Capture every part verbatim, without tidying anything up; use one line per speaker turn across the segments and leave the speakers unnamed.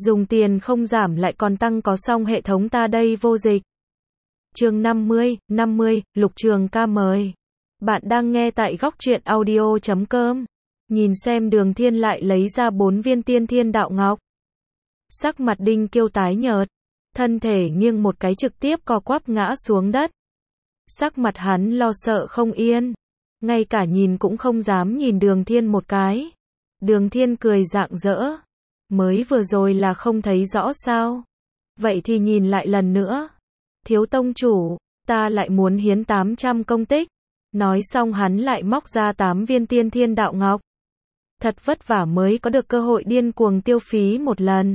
Dùng tiền không giảm lại còn tăng có xong hệ thống ta đây vô dịch. Chương năm mươi, năm mươi, Lục Trường Ca mời. Bạn đang nghe tại góc truyện audio chấm com. Nhìn xem Đường Thiên lại lấy ra bốn viên tiên thiên đạo ngọc. Sắc mặt Đinh Kiêu tái nhợt, thân thể nghiêng một cái trực tiếp co quắp ngã xuống đất. Sắc mặt hắn lo sợ không yên, ngay cả nhìn cũng không dám nhìn Đường Thiên một cái. Đường Thiên cười rạng rỡ, mới vừa rồi là không thấy rõ sao? Vậy thì nhìn lại lần nữa. Thiếu tông chủ, ta lại muốn hiến tám trăm công tích. Nói xong hắn lại móc ra tám viên tiên thiên đạo ngọc. Thật vất vả mới có được cơ hội điên cuồng tiêu phí một lần.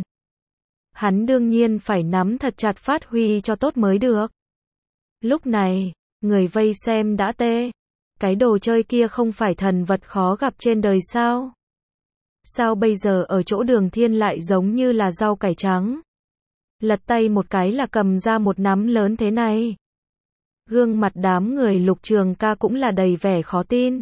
Hắn đương nhiên phải nắm thật chặt phát huy cho tốt mới được. Lúc này, người vây xem đã tê. Cái đồ chơi kia không phải thần vật khó gặp trên đời sao? Sao bây giờ ở chỗ Đường Thiên lại giống như là rau cải trắng? Lật tay một cái là cầm ra một nắm lớn thế này. Gương mặt đám người Lục Trường Ca cũng là đầy vẻ khó tin.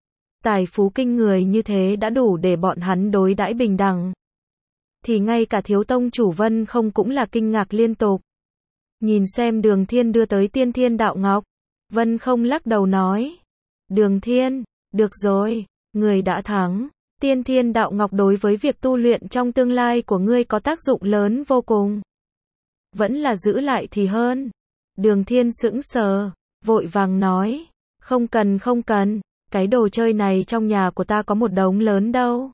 Tài phú kinh người như thế đã đủ để bọn hắn đối đãi bình đẳng. Thì ngay cả thiếu tông chủ Vân Không cũng là kinh ngạc liên tục. Nhìn xem Đường Thiên đưa tới tiên thiên đạo ngọc. Vân Không lắc đầu nói. Đường Thiên, được rồi, người đã thắng. Tiên thiên đạo ngọc đối với việc tu luyện trong tương lai của ngươi có tác dụng lớn vô cùng. Vẫn là giữ lại thì hơn. Đường Thiên sững sờ, vội vàng nói. Không cần không cần, cái đồ chơi này trong nhà của ta có một đống lớn đâu.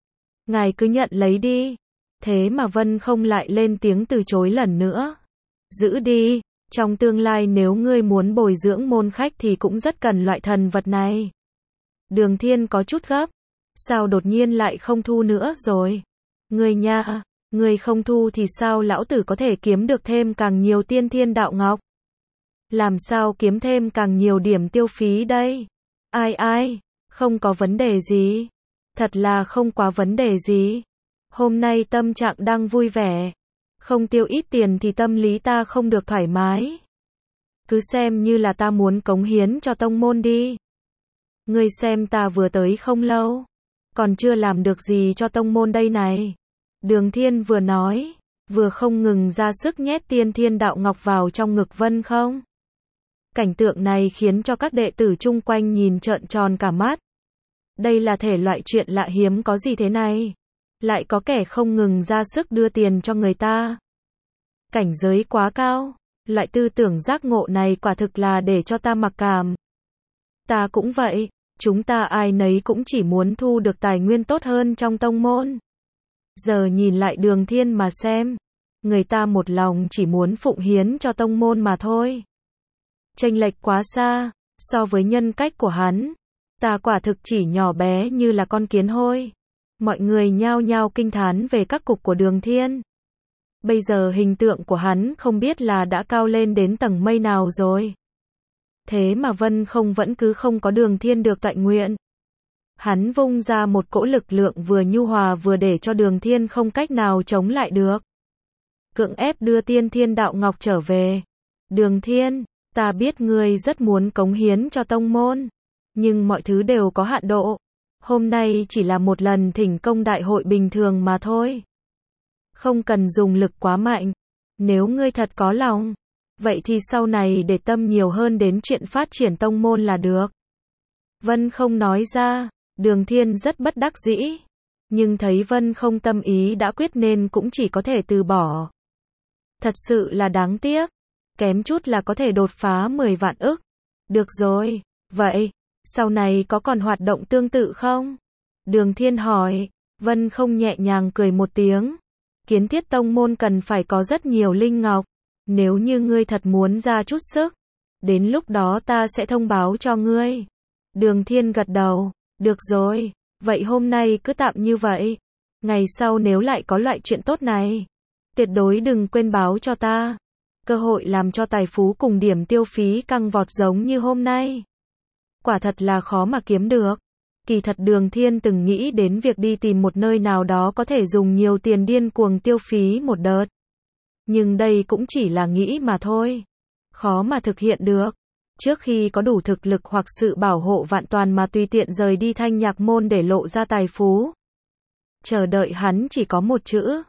Ngài cứ nhận lấy đi. Thế mà Vân Không lại lên tiếng từ chối lần nữa. Giữ đi, trong tương lai nếu ngươi muốn bồi dưỡng môn khách thì cũng rất cần loại thần vật này. Đường Thiên có chút gấp. Sao đột nhiên lại không thu nữa rồi? Ngươi nha, ngươi không thu thì sao lão tử có thể kiếm được thêm càng nhiều tiên thiên đạo ngọc? Làm sao kiếm thêm càng nhiều điểm tiêu phí đây? Ai ai, không có vấn đề gì. Thật là không quá vấn đề gì. Hôm nay tâm trạng đang vui vẻ. Không tiêu ít tiền thì tâm lý ta không được thoải mái. Cứ xem như là ta muốn cống hiến cho tông môn đi. Ngươi xem ta vừa tới không lâu. Còn chưa làm được gì cho tông môn đây này. Đường Thiên vừa nói, vừa không ngừng ra sức nhét tiên thiên đạo ngọc vào trong ngực Vân Không. Cảnh tượng này khiến cho các đệ tử chung quanh nhìn trợn tròn cả mắt. Đây là thể loại chuyện lạ hiếm có gì thế này? Lại có kẻ không ngừng ra sức đưa tiền cho người ta. Cảnh giới quá cao, loại tư tưởng giác ngộ này quả thực là để cho ta mặc cảm. Ta cũng vậy. Chúng ta ai nấy cũng chỉ muốn thu được tài nguyên tốt hơn trong tông môn. Giờ nhìn lại Đường Thiên mà xem. Người ta một lòng chỉ muốn phụng hiến cho tông môn mà thôi. Chênh lệch quá xa, so với nhân cách của hắn. Ta quả thực chỉ nhỏ bé như là con kiến hôi. Mọi người nhao nhao kinh thán về các cục của Đường Thiên. Bây giờ hình tượng của hắn không biết là đã cao lên đến tầng mây nào rồi. Thế mà Vân Không vẫn cứ không có Đường Thiên được tọa nguyện. Hắn vung ra một cỗ lực lượng vừa nhu hòa vừa để cho Đường Thiên không cách nào chống lại được. Cưỡng ép đưa tiên thiên đạo ngọc trở về. Đường Thiên, ta biết ngươi rất muốn cống hiến cho tông môn. Nhưng mọi thứ đều có hạn độ. Hôm nay chỉ là một lần thỉnh công đại hội bình thường mà thôi. Không cần dùng lực quá mạnh. Nếu ngươi thật có lòng. Vậy thì sau này để tâm nhiều hơn đến chuyện phát triển tông môn là được. Vân Không nói ra, Đường Thiên rất bất đắc dĩ. Nhưng thấy Vân Không tâm ý đã quyết nên cũng chỉ có thể từ bỏ. Thật sự là đáng tiếc. Kém chút là có thể đột phá mười vạn ức. Được rồi, vậy, sau này có còn hoạt động tương tự không? Đường Thiên hỏi, Vân Không nhẹ nhàng cười một tiếng. Kiến thiết tông môn cần phải có rất nhiều linh ngọc. Nếu như ngươi thật muốn ra chút sức, đến lúc đó ta sẽ thông báo cho ngươi. Đường Thiên gật đầu, được rồi, vậy hôm nay cứ tạm như vậy. Ngày sau nếu lại có loại chuyện tốt này, tuyệt đối đừng quên báo cho ta. Cơ hội làm cho tài phú cùng điểm tiêu phí căng vọt giống như hôm nay. Quả thật là khó mà kiếm được. Kỳ thật Đường Thiên từng nghĩ đến việc đi tìm một nơi nào đó có thể dùng nhiều tiền điên cuồng tiêu phí một đợt. Nhưng đây cũng chỉ là nghĩ mà thôi. Khó mà thực hiện được. Trước khi có đủ thực lực hoặc sự bảo hộ vạn toàn mà tùy tiện rời đi Thanh Nhạc Môn để lộ ra tài phú. Chờ đợi hắn chỉ có một chữ.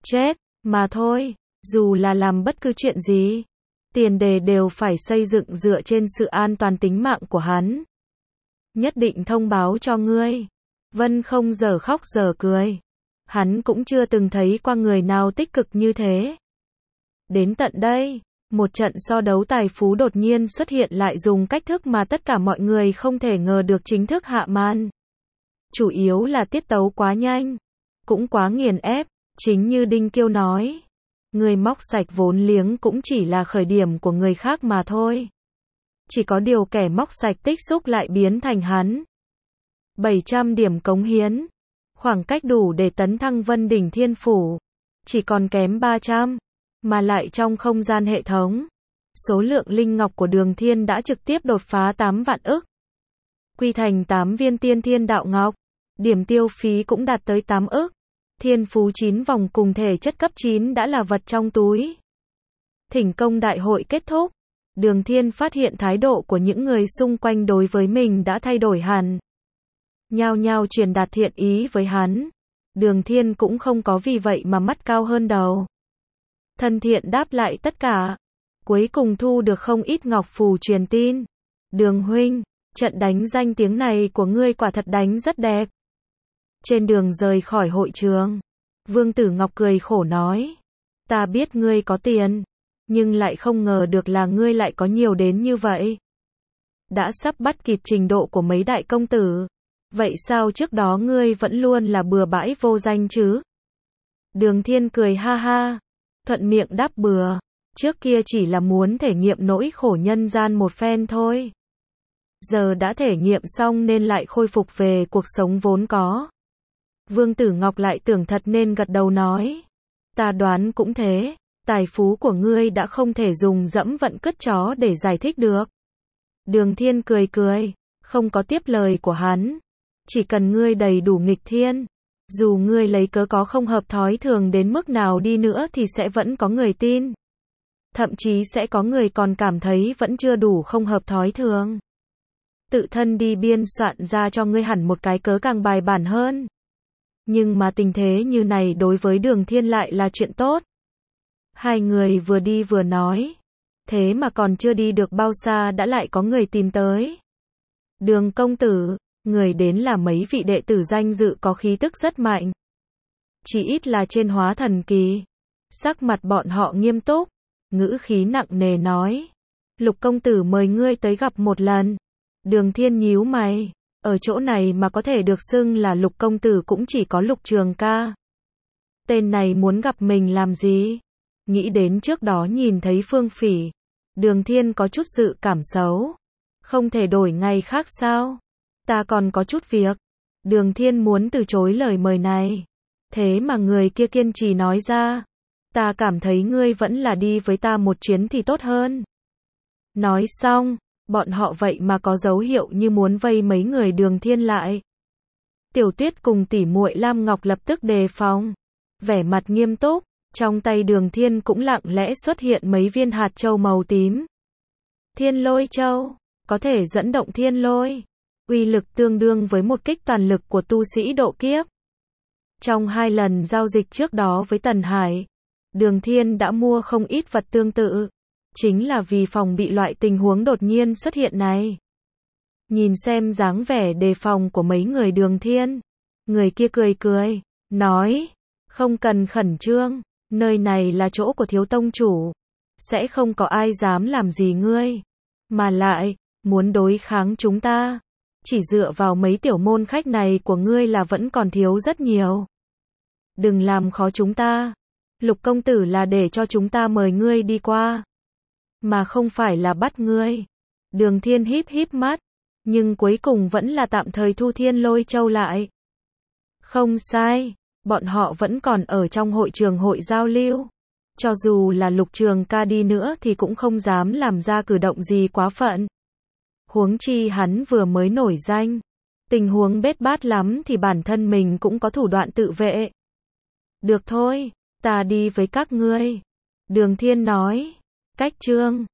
chết, mà thôi, dù là làm bất cứ chuyện gì, tiền đề đều phải xây dựng dựa trên sự an toàn tính mạng của hắn. Nhất định thông báo cho ngươi. Vân không giờ khóc giờ cười. Hắn cũng chưa từng thấy qua người nào tích cực như thế. Đến tận đây, một trận so đấu tài phú đột nhiên xuất hiện lại dùng cách thức mà tất cả mọi người không thể ngờ được chính thức hạ màn. Chủ yếu là tiết tấu quá nhanh, cũng quá nghiền ép, chính như Đinh Kiêu nói. Người móc sạch vốn liếng cũng chỉ là khởi điểm của người khác mà thôi. Chỉ có điều kẻ móc sạch tích xúc lại biến thành hắn. bảy trăm điểm cống hiến. Khoảng cách đủ để tấn thăng Vân Đỉnh Thiên Phủ. Chỉ còn kém ba trăm. Mà lại trong không gian hệ thống. Số lượng linh ngọc của Đường Thiên đã trực tiếp đột phá tám vạn ức. Quy thành tám viên tiên thiên đạo ngọc. Điểm tiêu phí cũng đạt tới tám ức. Thiên phú chín vòng cùng thể chất cấp chín đã là vật trong túi. Thỉnh công đại hội kết thúc. Đường Thiên phát hiện thái độ của những người xung quanh đối với mình đã thay đổi hẳn. Nhao nhao truyền đạt thiện ý với hắn. Đường Thiên cũng không có vì vậy mà mắt cao hơn đầu. Thân thiện đáp lại tất cả. Cuối cùng thu được không ít ngọc phù truyền tin. Đường huynh, trận đánh danh tiếng này của ngươi quả thật đánh rất đẹp. Trên đường rời khỏi hội trường, Vương Tử Ngọc cười khổ nói. Ta biết ngươi có tiền, nhưng lại không ngờ được là ngươi lại có nhiều đến như vậy. Đã sắp bắt kịp trình độ của mấy đại công tử. Vậy sao trước đó ngươi vẫn luôn là bừa bãi vô danh chứ? Đường Thiên cười ha ha, thuận miệng đáp bừa. Trước kia chỉ là muốn thể nghiệm nỗi khổ nhân gian một phen thôi. Giờ đã thể nghiệm xong nên lại khôi phục về cuộc sống vốn có. Vương Tử Ngọc lại tưởng thật nên gật đầu nói. Ta đoán cũng thế, tài phú của ngươi đã không thể dùng dẫm vận cứt chó để giải thích được. Đường Thiên cười cười, không có tiếp lời của hắn. Chỉ cần ngươi đầy đủ nghịch thiên, dù ngươi lấy cớ có không hợp thói thường đến mức nào đi nữa thì sẽ vẫn có người tin. Thậm chí sẽ có người còn cảm thấy vẫn chưa đủ không hợp thói thường. Tự thân đi biên soạn ra cho ngươi hẳn một cái cớ càng bài bản hơn. Nhưng mà tình thế như này đối với Đường Thiên lại là chuyện tốt. Hai người vừa đi vừa nói. Thế mà còn chưa đi được bao xa đã lại có người tìm tới. Đường công tử, người đến là mấy vị đệ tử danh dự có khí tức rất mạnh. Chỉ ít là trên hóa thần kỳ. Sắc mặt bọn họ nghiêm túc, ngữ khí nặng nề nói. Lục công tử mời ngươi tới gặp một lần. Đường Thiên nhíu mày. Ở chỗ này mà có thể được xưng là Lục công tử cũng chỉ có Lục Trường Ca. Tên này muốn gặp mình làm gì? Nghĩ đến trước đó nhìn thấy Phương Phỉ. Đường Thiên có chút dự cảm xấu. Không thể đổi ngày khác sao? Ta còn có chút việc. Đường Thiên muốn từ chối lời mời này. Thế mà người kia kiên trì nói ra. Ta cảm thấy ngươi vẫn là đi với ta một chuyến thì tốt hơn. Nói xong, bọn họ vậy mà có dấu hiệu như muốn vây mấy người Đường Thiên lại. Tiểu Tuyết cùng tỷ muội Lam Ngọc lập tức đề phòng. Vẻ mặt nghiêm túc, trong tay Đường Thiên cũng lặng lẽ xuất hiện mấy viên hạt châu màu tím. Thiên lôi châu, có thể dẫn động thiên lôi. Uy lực tương đương với một kích toàn lực của tu sĩ độ kiếp. Trong hai lần giao dịch trước đó với Tần Hải, Đường Thiên đã mua không ít vật tương tự. Chính là vì phòng bị loại tình huống đột nhiên xuất hiện này. Nhìn xem dáng vẻ đề phòng của mấy người Đường Thiên. Người kia cười cười, nói, không cần khẩn trương, nơi này là chỗ của thiếu tông chủ. Sẽ không có ai dám làm gì ngươi. Mà lại, muốn đối kháng chúng ta. Chỉ dựa vào mấy tiểu môn khách này của ngươi là vẫn còn thiếu rất nhiều. Đừng làm khó chúng ta. Lục công tử là để cho chúng ta mời ngươi đi qua. Mà không phải là bắt ngươi. Đường Thiên híp híp mắt. Nhưng cuối cùng vẫn là tạm thời thu thiên lôi châu lại. Không sai. Bọn họ vẫn còn ở trong hội trường hội giao lưu. Cho dù là Lục Trường Ca đi nữa thì cũng không dám làm ra cử động gì quá phận. Huống chi hắn vừa mới nổi danh. Tình huống bết bát lắm thì bản thân mình cũng có thủ đoạn tự vệ. Được thôi, ta đi với các ngươi. Đường Thiên nói. Cách chương